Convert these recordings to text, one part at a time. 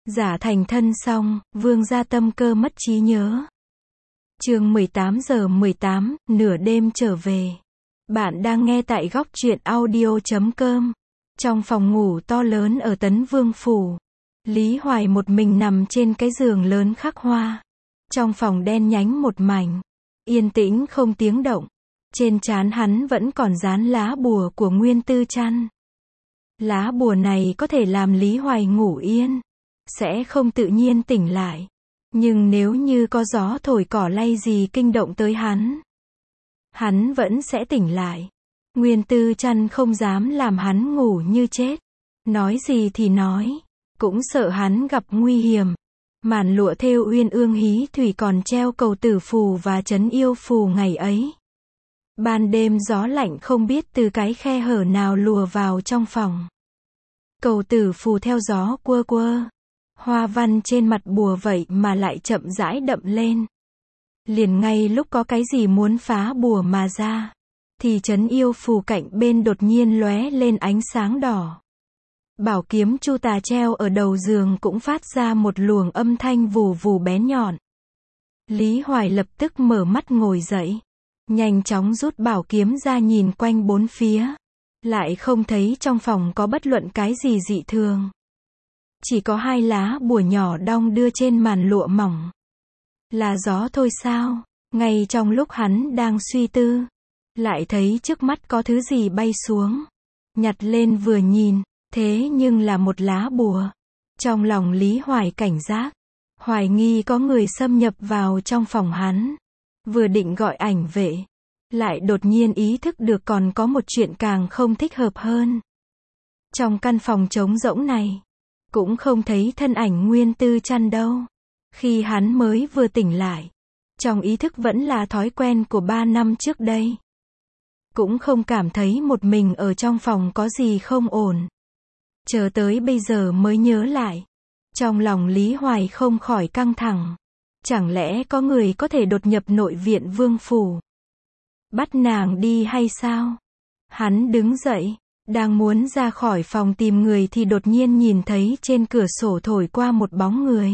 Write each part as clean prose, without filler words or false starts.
Giả thành thân xong, Vương gia tâm cơ mất trí nhớ. Chương 18:18, nửa đêm trở về. Bạn đang nghe tại góc truyện audio.com. Trong phòng ngủ to lớn ở Tấn Vương Phủ, Lý Hoài một mình nằm trên cái giường lớn khắc hoa. Trong phòng đen nhánh một mảnh, yên tĩnh không tiếng động. Trên trán hắn vẫn còn dán lá bùa của Nguyên Tư Trăn. Lá bùa này có thể làm Lý Hoài ngủ yên, sẽ không tự nhiên tỉnh lại. Nhưng nếu như có gió thổi cỏ lay gì kinh động tới hắn vẫn sẽ tỉnh lại. Nguyên Tư Trăn không dám làm hắn ngủ như chết. Nói gì thì nói, cũng sợ hắn gặp nguy hiểm. Màn lụa thêu uyên ương hí thủy còn treo cầu tử phù và trấn yêu phù ngày ấy. Ban đêm gió lạnh không biết từ cái khe hở nào lùa vào trong phòng. Cầu tử phù theo gió quơ quơ. Hoa văn trên mặt bùa vậy mà lại chậm rãi đậm lên. Liền ngay lúc có cái gì muốn phá bùa mà ra, thì trấn yêu phù cạnh bên đột nhiên lóe lên ánh sáng đỏ. Bảo kiếm chu tà treo ở đầu giường cũng phát ra một luồng âm thanh vù vù bén nhọn. Lý Hoài lập tức mở mắt ngồi dậy, nhanh chóng rút bảo kiếm ra nhìn quanh bốn phía. Lại không thấy trong phòng có bất luận cái gì dị thường. Chỉ có hai lá bùa nhỏ đong đưa trên màn lụa mỏng. Là gió thôi sao? Ngay trong lúc hắn đang suy tư, lại thấy trước mắt có thứ gì bay xuống. Nhặt lên vừa nhìn, thế nhưng là một lá bùa. Trong lòng Lý Hoài cảnh giác, hoài nghi có người xâm nhập vào trong phòng hắn. Vừa định gọi ảnh vệ, lại đột nhiên ý thức được còn có một chuyện càng không thích hợp hơn. Trong căn phòng trống rỗng này, cũng không thấy thân ảnh Nguyên Tư Trăn đâu. Khi hắn mới vừa tỉnh lại, trong ý thức vẫn là thói quen của 3 năm trước đây. Cũng không cảm thấy một mình ở trong phòng có gì không ổn. Chờ tới bây giờ mới nhớ lại. Trong lòng Lý Hoài không khỏi căng thẳng. Chẳng lẽ có người có thể đột nhập nội viện Vương Phủ, bắt nàng đi hay sao? Hắn đứng dậy, đang muốn ra khỏi phòng tìm người thì đột nhiên nhìn thấy trên cửa sổ thổi qua một bóng người.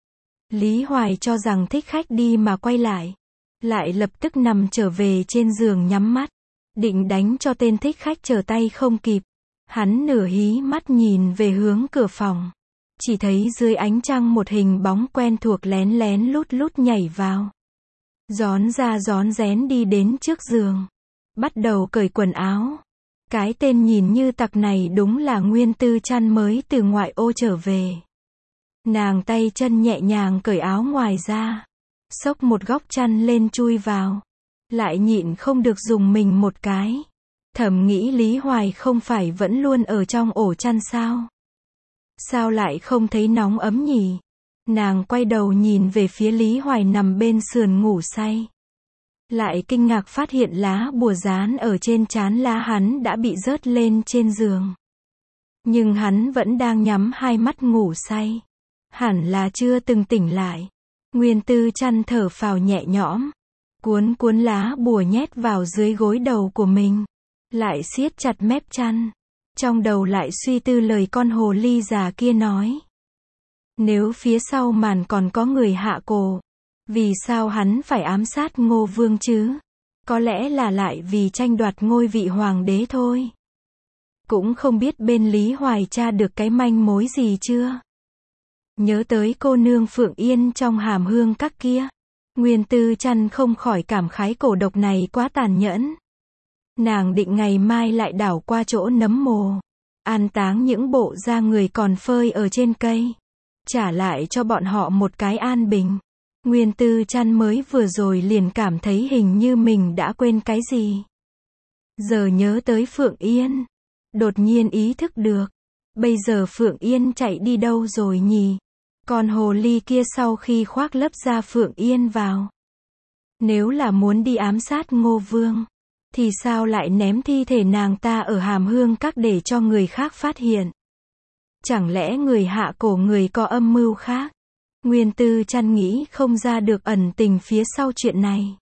Lý Hoài cho rằng thích khách đi mà quay lại lập tức nằm trở về trên giường nhắm mắt, định đánh cho tên thích khách trở tay không kịp. Hắn nửa hí mắt nhìn về hướng cửa phòng, chỉ thấy dưới ánh trăng một hình bóng quen thuộc lén lén lút lút nhảy vào. Rón ra rón rén đi đến trước giường, bắt đầu cởi quần áo. Cái tên nhìn như tặc này đúng là Nguyên Tư Trăn mới từ ngoại ô trở về. Nàng tay chân nhẹ nhàng cởi áo ngoài ra, xốc một góc chăn lên chui vào, lại nhịn không được dùng mình một cái. Thầm nghĩ Lý Hoài không phải vẫn luôn ở trong ổ chăn sao? Sao lại không thấy nóng ấm nhỉ? Nàng quay đầu nhìn về phía Lý Hoài nằm bên sườn ngủ say. Lại kinh ngạc phát hiện lá bùa dán ở trên trán lá hắn đã bị rớt lên trên giường. Nhưng hắn vẫn đang nhắm hai mắt ngủ say. Hẳn là chưa từng tỉnh lại. Nguyên Tư Trăn thở phào nhẹ nhõm, cuốn lá bùa nhét vào dưới gối đầu của mình, lại siết chặt mép chăn. Trong đầu lại suy tư lời con hồ ly già kia nói. Nếu phía sau màn còn có người hạ cổ, vì sao hắn phải ám sát Ngô Vương chứ? Có lẽ là lại vì tranh đoạt ngôi vị hoàng đế thôi. Cũng không biết bên Lý Hoài tra được cái manh mối gì chưa? Nhớ tới cô nương Phượng Yên trong Hàm Hương Các kia, Nguyên Tư Trăn không khỏi cảm khái cổ độc này quá tàn nhẫn. Nàng định ngày mai lại đảo qua chỗ nấm mồ, an táng những bộ da người còn phơi ở trên cây, trả lại cho bọn họ một cái an bình. Nguyên Tư Trăn mới vừa rồi liền cảm thấy hình như mình đã quên cái gì. Giờ nhớ tới Phượng Yên, đột nhiên ý thức được, bây giờ Phượng Yên chạy đi đâu rồi nhỉ? Còn hồ ly kia sau khi khoác lớp da Phượng Yên vào, nếu là muốn đi ám sát Ngô Vương, thì sao lại ném thi thể nàng ta ở Hàm Hương Các để cho người khác phát hiện? Chẳng lẽ người hạ cổ người có âm mưu khác? Nguyên Tư Trăn nghĩ không ra được ẩn tình phía sau chuyện này.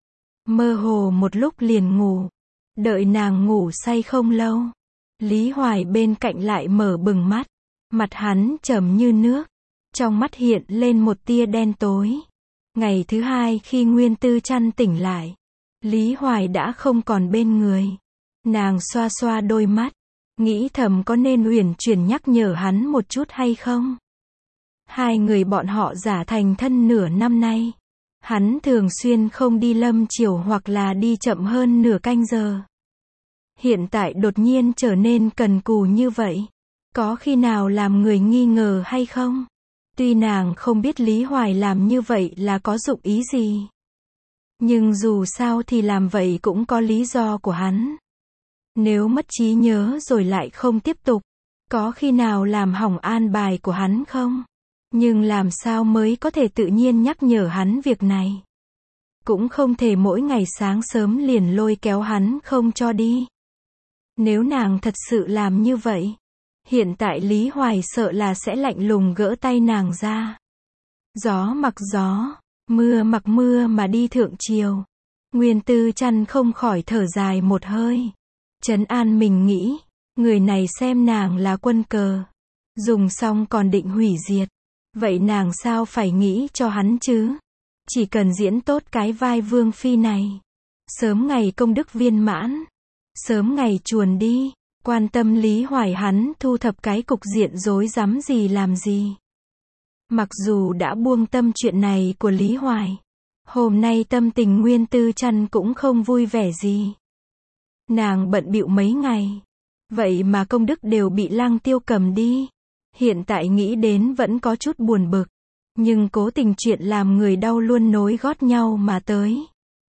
Mơ hồ một lúc liền ngủ. Đợi nàng ngủ say không lâu, Lý Hoài bên cạnh lại mở bừng mắt. Mặt hắn trầm như nước, Trong mắt hiện lên một tia đen tối. Ngày thứ hai khi Nguyên Tư Trăn tỉnh lại, Lý Hoài đã không còn bên người. Nàng xoa xoa đôi mắt, nghĩ thầm có nên uyển chuyển nhắc nhở hắn một chút hay không. Hai người bọn họ giả thành thân nửa năm nay. Hắn thường xuyên không đi lâm chiều hoặc là đi chậm hơn nửa canh giờ. Hiện tại đột nhiên trở nên cần cù như vậy. Có khi nào làm người nghi ngờ hay không? Tuy nàng không biết Lý Hoài làm như vậy là có dụng ý gì. Nhưng dù sao thì làm vậy cũng có lý do của hắn. Nếu mất trí nhớ rồi lại không tiếp tục, có khi nào làm hỏng an bài của hắn không? Nhưng làm sao mới có thể tự nhiên nhắc nhở hắn việc này? Cũng không thể mỗi ngày sáng sớm liền lôi kéo hắn không cho đi. Nếu nàng thật sự làm như vậy, hiện tại Lý Hoài sợ là sẽ lạnh lùng gỡ tay nàng ra. Gió mặc gió, mưa mặc mưa mà đi thượng triều. Nguyên Tư Trăn không khỏi thở dài một hơi. Trấn an mình nghĩ, người này xem nàng là quân cờ. Dùng xong còn định hủy diệt. Vậy nàng sao phải nghĩ cho hắn chứ? Chỉ cần diễn tốt cái vai vương phi này. Sớm ngày công đức viên mãn. Sớm ngày chuồn đi. Quan tâm Lý Hoài hắn thu thập cái cục diện rối rắm gì làm gì. Mặc dù đã buông tâm chuyện này của Lý Hoài, hôm nay tâm tình Nguyên Tư Trăn cũng không vui vẻ gì. Nàng bận bịu mấy ngày, vậy mà công đức đều bị Lăng Tiêu cầm đi. Hiện tại nghĩ đến vẫn có chút buồn bực, nhưng cố tình chuyện làm người đau luôn nối gót nhau mà tới.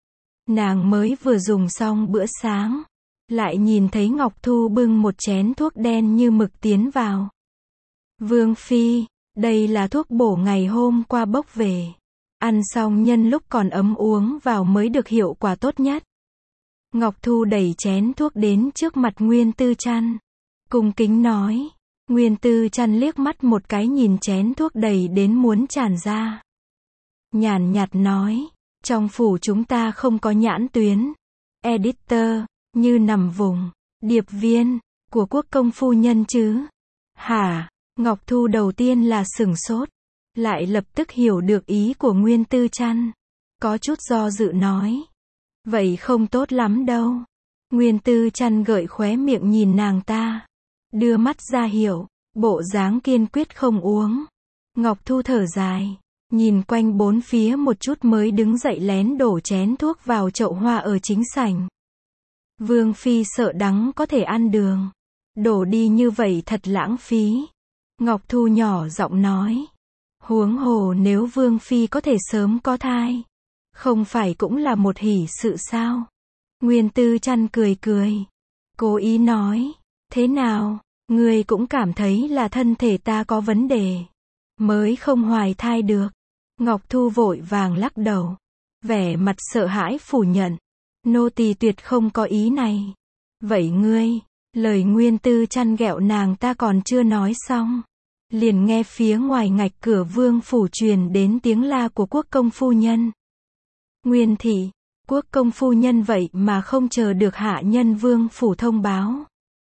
Nàng mới vừa dùng xong bữa sáng, lại nhìn thấy Ngọc Thu bưng một chén thuốc đen như mực tiến vào. Vương phi, đây là thuốc bổ ngày hôm qua bốc về. Ăn xong nhân lúc còn ấm uống vào mới được hiệu quả tốt nhất. Ngọc Thu đẩy chén thuốc đến trước mặt Nguyên Tư Trăn. Cung kính nói. Nguyên Tư Trăn liếc mắt một cái nhìn chén thuốc đầy đến muốn tràn ra. Nhàn nhạt nói. Trong phủ chúng ta không có nhãn tuyến. Editor, như nằm vùng, điệp viên, của quốc công phu nhân chứ. Hả? Ngọc Thu đầu tiên là sửng sốt. Lại lập tức hiểu được ý của Nguyên Tư Trăn. Có chút do dự nói. Vậy không tốt lắm đâu. Nguyên Tư Trăn gợi khóe miệng nhìn nàng ta. Đưa mắt ra hiệu, bộ dáng kiên quyết không uống. Ngọc Thu thở dài, nhìn quanh bốn phía một chút mới đứng dậy lén đổ chén thuốc vào chậu hoa ở chính sảnh. Vương phi sợ đắng có thể ăn đường. Đổ đi như vậy thật lãng phí. Ngọc Thu nhỏ giọng nói. Huống hồ nếu Vương phi có thể sớm có thai, không phải cũng là một hỷ sự sao? Nguyên Tư Trăn cười cười, cố ý nói. Thế nào, ngươi cũng cảm thấy là thân thể ta có vấn đề, mới không hoài thai được. Ngọc Thu vội vàng lắc đầu, vẻ mặt sợ hãi phủ nhận. Nô tỳ tuyệt không có ý này. Vậy ngươi, lời Nguyên Tư Trăn ghẹo nàng ta còn chưa nói xong. Liền nghe phía ngoài ngạch cửa vương phủ truyền đến tiếng la của quốc công phu nhân. Nguyên thị, quốc công phu nhân vậy mà không chờ được hạ nhân vương phủ thông báo.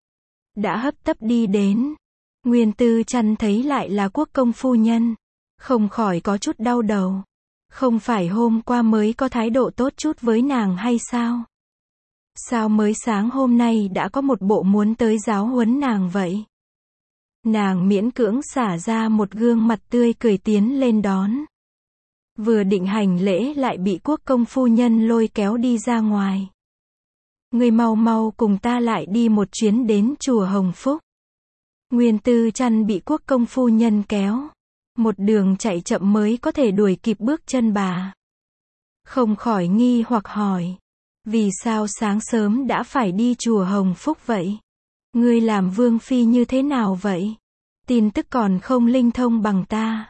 Đã hấp tấp đi đến. Nguyên Tư Trăn thấy lại là quốc công phu nhân. Không khỏi có chút đau đầu. Không phải hôm qua mới có thái độ tốt chút với nàng hay sao? Sao mới sáng hôm nay đã có một bộ muốn tới giáo huấn nàng vậy? Nàng miễn cưỡng xả ra một gương mặt tươi cười tiến lên đón. Vừa định hành lễ lại bị quốc công phu nhân lôi kéo đi ra ngoài. Người mau mau cùng ta lại đi một chuyến đến chùa Hồng Phúc. Nguyên Tư Trăn bị quốc công phu nhân kéo. Một đường chạy chậm mới có thể đuổi kịp bước chân bà. Không khỏi nghi hoặc hỏi. Vì sao sáng sớm đã phải đi chùa Hồng Phúc vậy? Ngươi làm vương phi như thế nào vậy? Tin tức còn không linh thông bằng ta.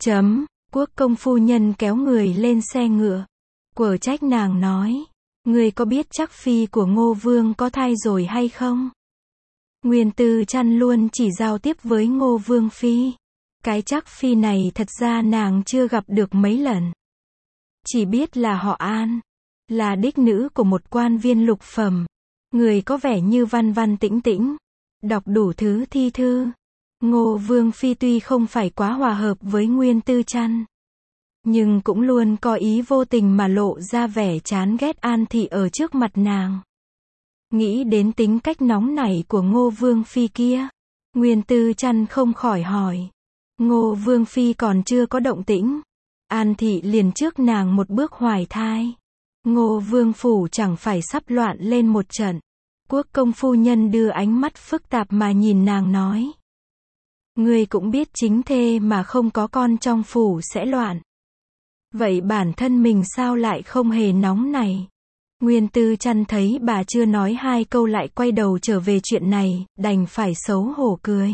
Quốc công phu nhân kéo người lên xe ngựa. Quở trách nàng nói. Ngươi có biết chắc phi của Ngô Vương có thai rồi hay không? Nguyên Tư Trăn luôn chỉ giao tiếp với Ngô Vương phi. Cái chắc phi này thật ra nàng chưa gặp được mấy lần. Chỉ biết là họ An. Là đích nữ của một quan viên lục phẩm. Người có vẻ như văn văn tĩnh tĩnh. Đọc đủ thứ thi thư. Ngô Vương Phi tuy không phải quá hòa hợp với Nguyên Tư Trăn, nhưng cũng luôn có ý vô tình mà lộ ra vẻ chán ghét An Thị ở trước mặt nàng. Nghĩ đến tính cách nóng nảy của Ngô Vương Phi kia, Nguyên Tư Trăn không khỏi hỏi. Ngô Vương Phi còn chưa có động tĩnh, An Thị liền trước nàng một bước hoài thai. Ngô Vương Phủ chẳng phải sắp loạn lên một trận. Quốc công phu nhân đưa ánh mắt phức tạp mà nhìn nàng nói. Ngươi cũng biết chính thê mà không có con trong phủ sẽ loạn. Vậy bản thân mình sao lại không hề nóng này? Nguyên Tư Trăn thấy bà chưa nói hai câu lại quay đầu trở về chuyện này, đành phải xấu hổ cười.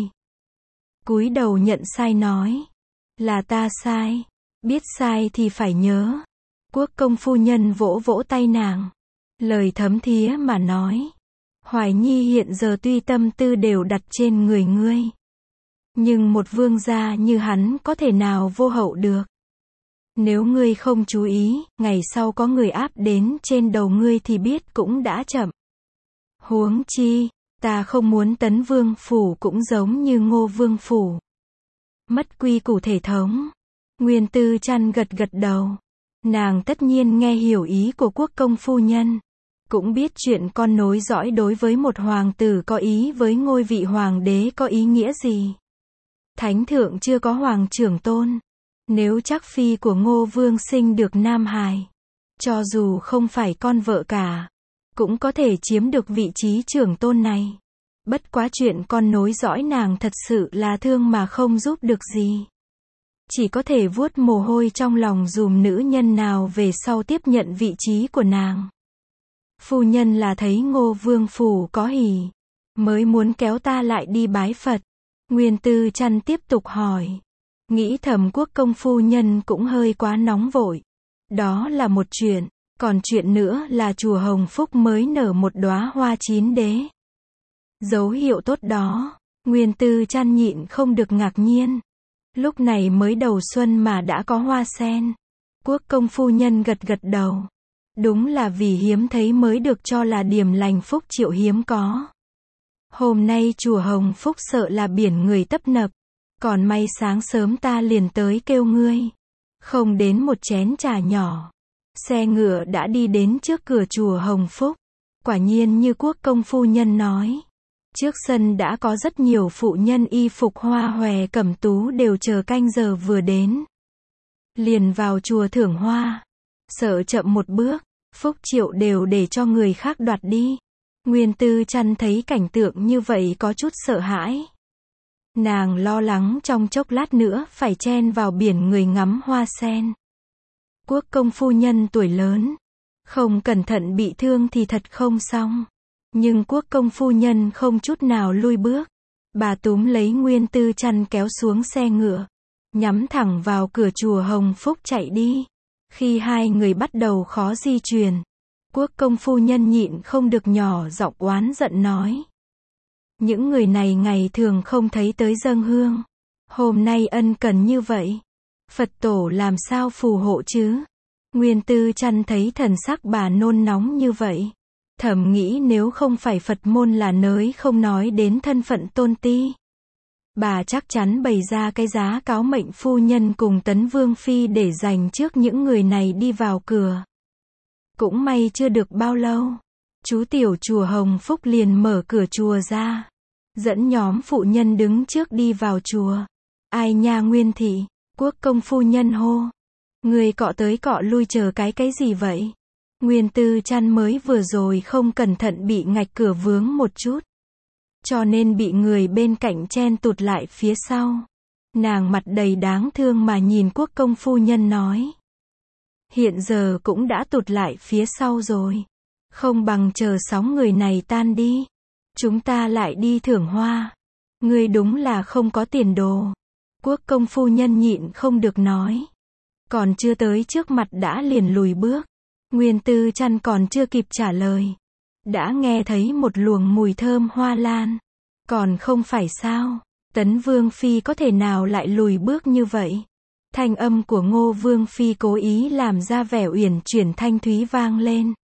Cúi đầu nhận sai nói. Là ta sai. Biết sai thì phải nhớ. Quốc công phu nhân vỗ vỗ tay nàng. Lời thấm thía mà nói. Hoài Nhi hiện giờ tuy tâm tư đều đặt trên người ngươi, nhưng một vương gia như hắn có thể nào vô hậu được. Nếu ngươi không chú ý, ngày sau có người áp đến trên đầu ngươi thì biết cũng đã chậm. Huống chi, ta không muốn Tấn Vương Phủ cũng giống như Ngô Vương Phủ. Mất quy củ thể thống. Nguyên Tư Trăn gật gật đầu. Nàng tất nhiên nghe hiểu ý của quốc công phu nhân. Cũng biết chuyện con nối dõi đối với một hoàng tử có ý với ngôi vị hoàng đế có ý nghĩa gì. Thánh thượng chưa có hoàng trưởng tôn. Nếu chắc phi của Ngô Vương sinh được nam hài, cho dù không phải con vợ cả, cũng có thể chiếm được vị trí trưởng tôn này. Bất quá chuyện con nối dõi nàng thật sự là thương mà không giúp được gì. Chỉ có thể vuốt mồ hôi trong lòng dùm nữ nhân nào về sau tiếp nhận vị trí của nàng. Phu nhân là thấy Ngô Vương Phủ có hỉ, mới muốn kéo ta lại đi bái Phật. Nguyên Tư Trăn tiếp tục hỏi. Nghĩ thầm quốc công phu nhân cũng hơi quá nóng vội. Đó là một chuyện, còn chuyện nữa là chùa Hồng Phúc mới nở một đóa hoa chín đế. Dấu hiệu tốt đó, Nguyên Tư Trăn nhịn không được ngạc nhiên. Lúc này mới đầu xuân mà đã có hoa sen. Quốc công phu nhân gật gật đầu. Đúng là vì hiếm thấy mới được cho là điểm lành phúc triệu hiếm có. Hôm nay chùa Hồng Phúc sợ là biển người tấp nập. Còn may sáng sớm ta liền tới kêu ngươi. Không đến một chén trà nhỏ. Xe ngựa đã đi đến trước cửa chùa Hồng Phúc. Quả nhiên như quốc công phu nhân nói. Trước sân đã có rất nhiều phụ nhân y phục hoa hòe cẩm tú đều chờ canh giờ vừa đến. Liền vào chùa thưởng hoa. Sợ chậm một bước, phúc triệu đều để cho người khác đoạt đi. Nguyên Tư Trăn thấy cảnh tượng như vậy có chút sợ hãi. Nàng lo lắng trong chốc lát nữa phải chen vào biển người ngắm hoa sen. Quốc công phu nhân tuổi lớn, không cẩn thận bị thương thì thật không xong. Nhưng quốc công phu nhân không chút nào lui bước. Bà túm lấy Nguyên Tư Trăn kéo xuống xe ngựa, nhắm thẳng vào cửa chùa Hồng Phúc chạy đi. Khi hai người bắt đầu khó di chuyển, quốc công phu nhân nhịn không được nhỏ giọng oán giận nói. Những người này ngày thường không thấy tới dâng hương. Hôm nay ân cần như vậy. Phật tổ làm sao phù hộ chứ? Nguyên Tư Trăn thấy thần sắc bà nôn nóng như vậy. Thầm nghĩ nếu không phải Phật môn là nới không nói đến thân phận tôn ti. Bà chắc chắn bày ra cái giá cáo mệnh phu nhân cùng Tấn Vương Phi để dành trước những người này đi vào cửa. Cũng may chưa được bao lâu. Chú tiểu chùa Hồng Phúc liền mở cửa chùa ra. Dẫn nhóm phụ nhân đứng trước đi vào chùa. Ai nha Nguyên thị, quốc công phu nhân hô. Người cọ tới cọ lui chờ cái gì vậy? Nguyên Tư Trăn mới vừa rồi không cẩn thận bị ngạch cửa vướng một chút. Cho nên bị người bên cạnh chen tụt lại phía sau. Nàng mặt đầy đáng thương mà nhìn quốc công phu nhân nói. Hiện giờ cũng đã tụt lại phía sau rồi. Không bằng chờ sóng người này tan đi. Chúng ta lại đi thưởng hoa. Ngươi đúng là không có tiền đồ. Quốc công phu nhân nhịn không được nói. Còn chưa tới trước mặt đã liền lùi bước. Nguyên Tư Trăn còn chưa kịp trả lời. Đã nghe thấy một luồng mùi thơm hoa lan. Còn không phải sao? Tấn Vương Phi có thể nào lại lùi bước như vậy? Thanh âm của Ngô Vương Phi cố ý làm ra vẻ uyển chuyển thanh thúy vang lên.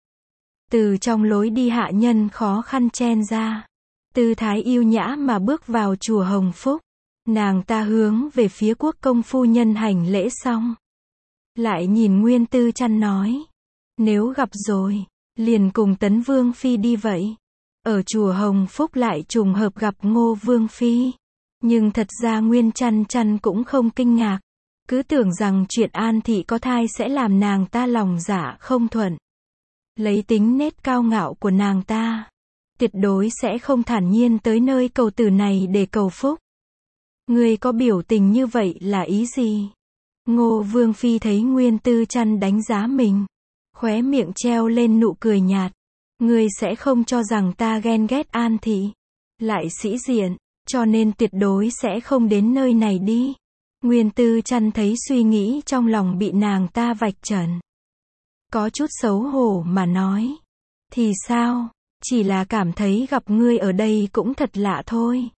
Từ trong lối đi hạ nhân khó khăn chen ra. Tư thái yêu nhã mà bước vào chùa Hồng Phúc. Nàng ta hướng về phía quốc công phu nhân hành lễ xong. Lại nhìn Nguyên Tư Trăn nói. Nếu gặp rồi, liền cùng Tấn Vương Phi đi vậy. Ở chùa Hồng Phúc lại trùng hợp gặp Ngô Vương Phi. Nhưng thật ra Nguyên Trăn Trăn cũng không kinh ngạc. Cứ tưởng rằng chuyện An Thị có thai sẽ làm nàng ta lòng dạ không thuận. Lấy tính nết cao ngạo của nàng ta, tuyệt đối sẽ không thản nhiên tới nơi cầu tử này để cầu phúc. Ngươi có biểu tình như vậy là ý gì? Ngô Vương Phi thấy Nguyên Tư Trăn đánh giá mình, khóe miệng treo lên nụ cười nhạt. Ngươi sẽ không cho rằng ta ghen ghét An Thị, lại sĩ diện, cho nên tuyệt đối sẽ không đến nơi này đi. Nguyên Tư Trăn thấy suy nghĩ trong lòng bị nàng ta vạch trần. Có chút xấu hổ mà nói. Thì sao? Chỉ là cảm thấy gặp ngươi ở đây cũng thật lạ thôi.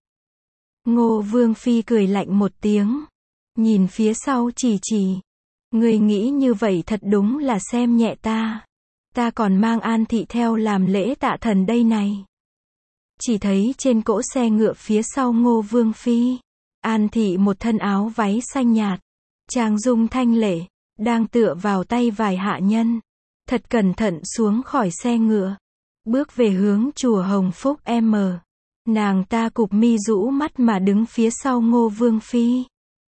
Ngô Vương Phi cười lạnh một tiếng. Nhìn phía sau chỉ. Ngươi nghĩ như vậy thật đúng là xem nhẹ ta. Ta còn mang An Thị theo làm lễ tạ thần đây này. Chỉ thấy trên cỗ xe ngựa phía sau Ngô Vương Phi, An Thị một thân áo váy xanh nhạt, trang dung thanh lệ, đang tựa vào tay vài hạ nhân. Thật cẩn thận xuống khỏi xe ngựa, bước về hướng chùa Hồng Phúc M. Nàng ta cụp mi rũ mắt mà đứng phía sau Ngô Vương Phi.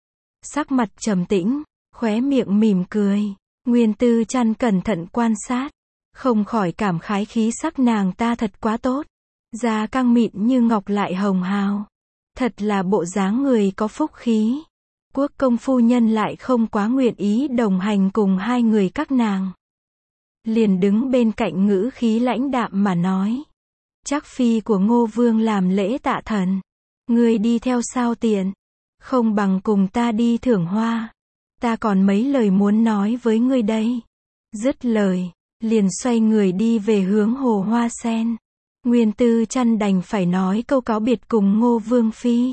Sắc mặt trầm tĩnh, khóe miệng mỉm cười. Nguyên Tư Trăn cẩn thận quan sát, không khỏi cảm khái khí sắc nàng ta thật quá tốt. Da căng mịn như ngọc lại hồng hào. Thật là bộ dáng người có phúc khí. Quốc công phu nhân lại không quá nguyện ý đồng hành cùng hai người các nàng. Liền đứng bên cạnh ngữ khí lãnh đạm mà nói. Chắc phi của Ngô Vương làm lễ tạ thần. Ngươi đi theo sao tiện. Không bằng cùng ta đi thưởng hoa. Ta còn mấy lời muốn nói với ngươi đây. Dứt lời, liền xoay người đi về hướng hồ hoa sen. Nguyên Tư Trăn đành phải nói câu cáo biệt cùng Ngô Vương Phi.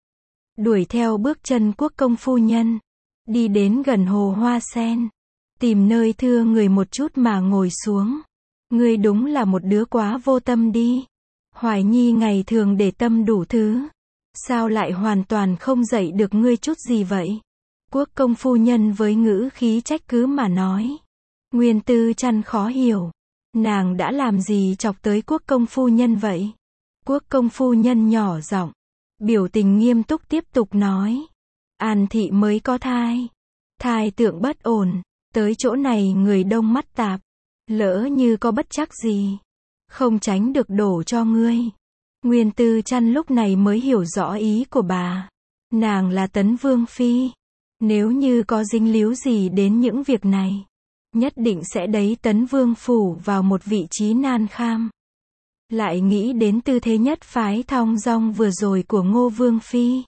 Đuổi theo bước chân quốc công phu nhân. Đi đến gần hồ hoa sen. Tìm nơi thưa người một chút mà ngồi xuống. Ngươi đúng là một đứa quá vô tâm đi. Hoài Nhi ngày thường để tâm đủ thứ. Sao lại hoàn toàn không dạy được ngươi chút gì vậy? Quốc công phu nhân với ngữ khí trách cứ mà nói. Nguyên Tư Trăn khó hiểu. Nàng đã làm gì chọc tới quốc công phu nhân vậy? Quốc công phu nhân nhỏ giọng, biểu tình nghiêm túc tiếp tục nói. An Thị mới có thai. Thai tượng bất ổn. Tới chỗ này người đông mắt tạp. Lỡ như có bất trắc gì, không tránh được đổ cho ngươi. Nguyên Tư Trăn lúc này mới hiểu rõ ý của bà. Nàng là Tấn Vương Phi. Nếu như có dính líu gì đến những việc này, nhất định sẽ đẩy Tấn Vương phủ vào một vị trí nan kham. Lại nghĩ đến tư thế nhất phái thong dong vừa rồi của Ngô Vương Phi.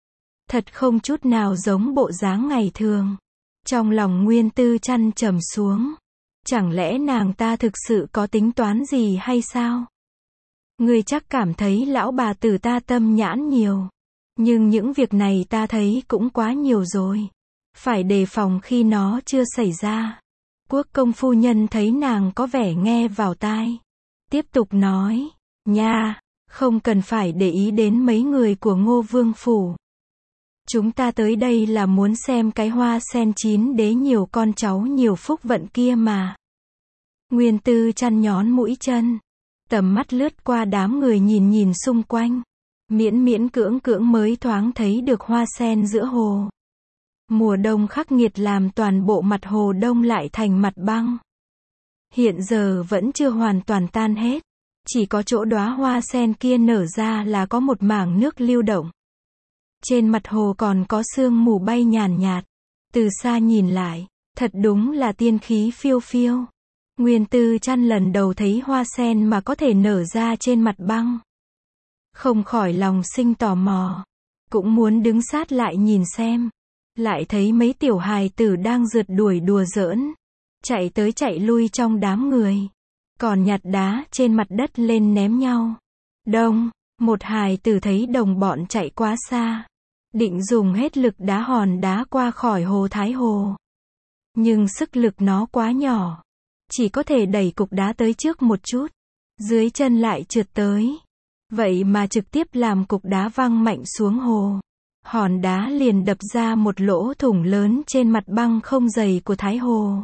Thật không chút nào giống bộ dáng ngày thường. Trong lòng Nguyên Tư Trăn trầm xuống. Chẳng lẽ nàng ta thực sự có tính toán gì hay sao? Ngươi chắc cảm thấy lão bà tử ta tâm nhãn nhiều. Nhưng những việc này ta thấy cũng quá nhiều rồi. Phải đề phòng khi nó chưa xảy ra. Quốc công phu nhân thấy nàng có vẻ nghe vào tai. Tiếp tục nói. Nha, không cần phải để ý đến mấy người của Ngô Vương phủ. Chúng ta tới đây là muốn xem cái hoa sen chín đế nhiều con cháu nhiều phúc vận kia mà. Nguyên Tư Trăn nhón mũi chân. Tầm mắt lướt qua đám người nhìn xung quanh. Miễn cưỡng mới thoáng thấy được hoa sen giữa hồ. Mùa đông khắc nghiệt làm toàn bộ mặt hồ đông lại thành mặt băng. Hiện giờ vẫn chưa hoàn toàn tan hết. Chỉ có chỗ đóa hoa sen kia nở ra là có một mảng nước lưu động. Trên mặt hồ còn có sương mù bay nhàn nhạt. Từ xa nhìn lại, thật đúng là tiên khí phiêu phiêu. Nguyên Tư Trăn lần đầu thấy hoa sen mà có thể nở ra trên mặt băng. Không khỏi lòng sinh tò mò. Cũng muốn đứng sát lại nhìn xem. Lại thấy mấy tiểu hài tử đang rượt đuổi đùa giỡn. Chạy tới chạy lui trong đám người. Còn nhặt đá trên mặt đất lên ném nhau. Đông, một hài tử thấy đồng bọn chạy quá xa. Định dùng hết lực đá hòn đá qua khỏi hồ Thái Hồ. Nhưng sức lực nó quá nhỏ. Chỉ có thể đẩy cục đá tới trước một chút. Dưới chân lại trượt tới. Vậy mà trực tiếp làm cục đá văng mạnh xuống hồ. hòn đá liền đập ra một lỗ thủng lớn trên mặt băng không dày của Thái Hồ.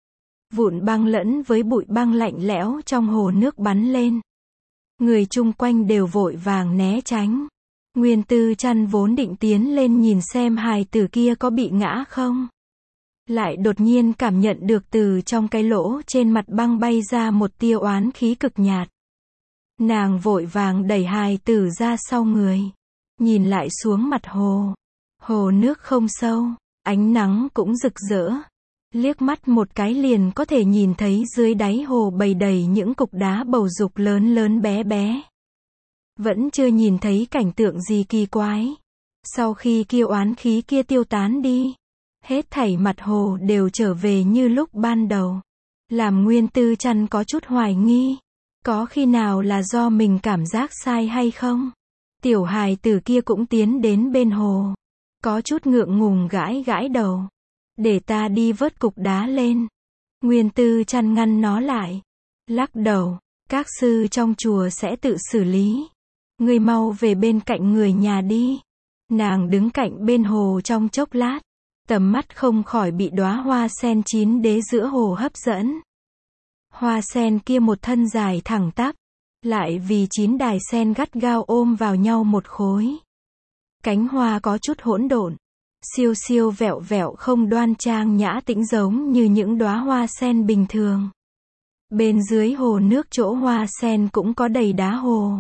Vụn băng lẫn với bụi băng lạnh lẽo trong hồ nước bắn lên. Người chung quanh đều vội vàng né tránh. Nguyên Tư Trăn vốn định tiến lên nhìn xem hài tử kia có bị ngã không. Lại đột nhiên cảm nhận được từ trong cái lỗ trên mặt băng bay ra một tia oán khí cực nhạt. Nàng vội vàng đẩy hài tử ra sau người. Nhìn lại xuống mặt hồ. Hồ nước không sâu, ánh nắng cũng rực rỡ. Liếc mắt một cái liền có thể nhìn thấy dưới đáy hồ bầy đầy những cục đá bầu dục lớn lớn bé bé. Vẫn chưa nhìn thấy cảnh tượng gì kỳ quái. Sau khi kia oán khí kia tiêu tán đi, hết thảy mặt hồ đều trở về như lúc ban đầu. Làm Nguyên Tư Trăn có chút hoài nghi. Có khi nào là do mình cảm giác sai hay không? Tiểu hài tử kia cũng tiến đến bên hồ. Có chút ngượng ngùng gãi gãi đầu. Để ta đi vớt cục đá lên. Nguyên Tư Trăn ngăn nó lại. Lắc đầu. Các sư trong chùa sẽ tự xử lý. Ngươi mau về bên cạnh người nhà đi. Nàng đứng cạnh bên hồ trong chốc lát. Tầm mắt không khỏi bị đóa hoa sen chín đế giữa hồ hấp dẫn. Hoa sen kia một thân dài thẳng tắp. Lại vì 9 đài sen gắt gao ôm vào nhau một khối. Cánh hoa có chút hỗn độn. Siêu siêu vẹo vẹo không đoan trang nhã tĩnh giống như những đóa hoa sen bình thường. Bên dưới hồ nước chỗ hoa sen cũng có đầy đá hồ.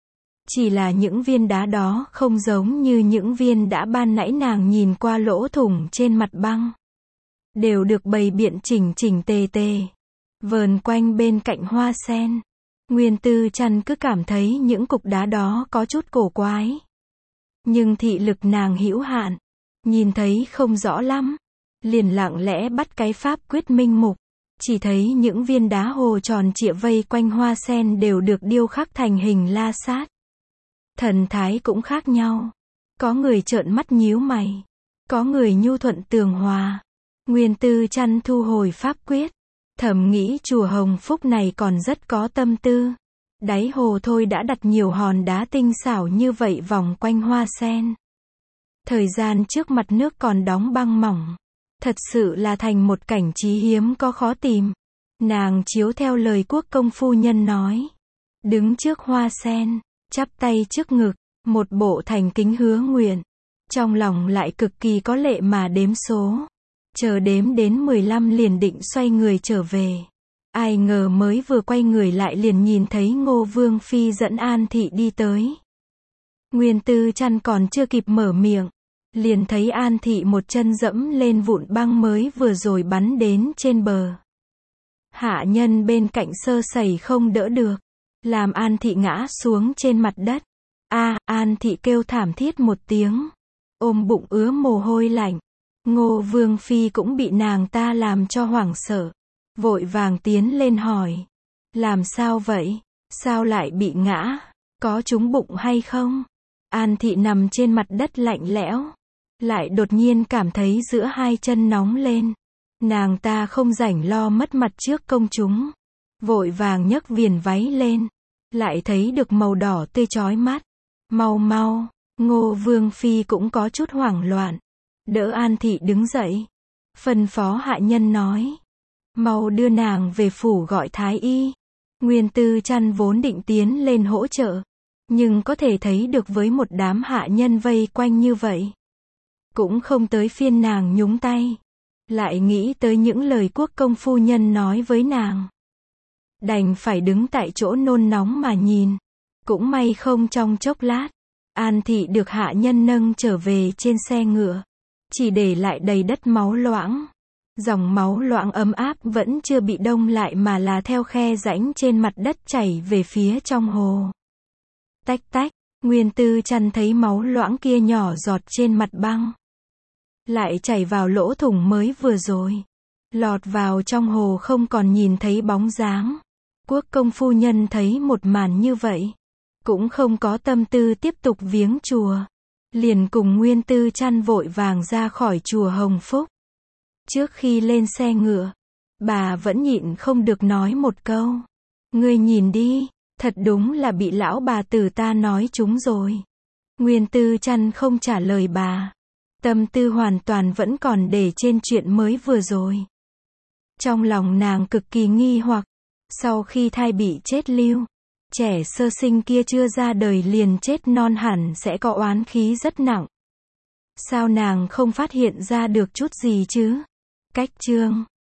Chỉ là những viên đá đó không giống như những viên đã ban nãy nàng nhìn qua lỗ thủng trên mặt băng. Đều được bày biện chỉnh chỉnh tề tề. Vờn quanh bên cạnh hoa sen. Nguyên Tư Trăn cứ cảm thấy những cục đá đó có chút cổ quái. Nhưng thị lực nàng hữu hạn. Nhìn thấy không rõ lắm. Liền lặng lẽ bắt cái pháp quyết minh mục. Chỉ thấy những viên đá hồ tròn trịa vây quanh hoa sen đều được điêu khắc thành hình la sát. Thần thái cũng khác nhau. Có người trợn mắt nhíu mày. Có người nhu thuận tường hòa. Nguyên Tư Trăn thu hồi pháp quyết. Thầm nghĩ chùa Hồng Phúc này còn rất có tâm tư. Đáy hồ thôi đã đặt nhiều hòn đá tinh xảo như vậy vòng quanh hoa sen. Thời gian trước mặt nước còn đóng băng mỏng. Thật sự là thành một cảnh trí hiếm có khó tìm. Nàng chiếu theo lời Quốc công phu nhân nói. Đứng trước hoa sen, chắp tay trước ngực, một bộ thành kính hứa nguyện. Trong lòng lại cực kỳ có lệ mà đếm số. Chờ đếm đến 15 liền định xoay người trở về. Ai ngờ mới vừa quay người lại liền nhìn thấy Ngô Vương Phi dẫn An Thị đi tới. Nguyên Tư Trăn còn chưa kịp mở miệng. Liền thấy An Thị một chân dẫm lên vụn băng mới vừa rồi bắn đến trên bờ. Hạ nhân bên cạnh sơ sẩy không đỡ được. Làm An Thị ngã xuống trên mặt đất. An Thị kêu thảm thiết một tiếng. Ôm bụng ứa mồ hôi lạnh. Ngô Vương Phi cũng bị nàng ta làm cho hoảng sợ. Vội vàng tiến lên hỏi. Làm sao vậy? Sao lại bị ngã? Có trúng bụng hay không? An Thị nằm trên mặt đất lạnh lẽo. Lại đột nhiên cảm thấy giữa hai chân nóng lên. Nàng ta không rảnh lo mất mặt trước công chúng. Vội vàng nhấc viền váy lên. Lại thấy được màu đỏ tươi chói mắt. Mau mau. Ngô Vương Phi cũng có chút hoảng loạn. Đỡ An Thị đứng dậy. Phân phó hạ nhân nói. Mau đưa nàng về phủ gọi thái y. Nguyên Tư Trăn vốn định tiến lên hỗ trợ. Nhưng có thể thấy được với một đám hạ nhân vây quanh như vậy. Cũng không tới phiên nàng nhúng tay. Lại nghĩ tới những lời Quốc công phu nhân nói với nàng. Đành phải đứng tại chỗ nôn nóng mà nhìn. Cũng may không trong chốc lát. An Thị được hạ nhân nâng trở về trên xe ngựa. Chỉ để lại đầy đất máu loãng. Dòng máu loãng ấm áp vẫn chưa bị đông lại mà là theo khe rãnh trên mặt đất chảy về phía trong hồ. Tách tách, Nguyên Tư Trăn thấy máu loãng kia nhỏ giọt trên mặt băng. Lại chảy vào lỗ thủng mới vừa rồi. Lọt vào trong hồ không còn nhìn thấy bóng dáng. Quốc công phu nhân thấy một màn như vậy. Cũng không có tâm tư tiếp tục viếng chùa. Liền cùng Nguyên Tư Trăn vội vàng ra khỏi chùa Hồng Phúc. Trước khi lên xe ngựa, bà vẫn nhịn không được nói một câu. Ngươi nhìn đi, thật đúng là bị lão bà tử ta nói trúng rồi. Nguyên Tư Trăn không trả lời bà. Tâm tư hoàn toàn vẫn còn để trên chuyện mới vừa rồi. Trong lòng nàng cực kỳ nghi hoặc. Sau khi thai bị chết lưu, trẻ sơ sinh kia chưa ra đời liền chết non hẳn sẽ có oán khí rất nặng. Sao nàng không phát hiện ra được chút gì chứ? Cách chương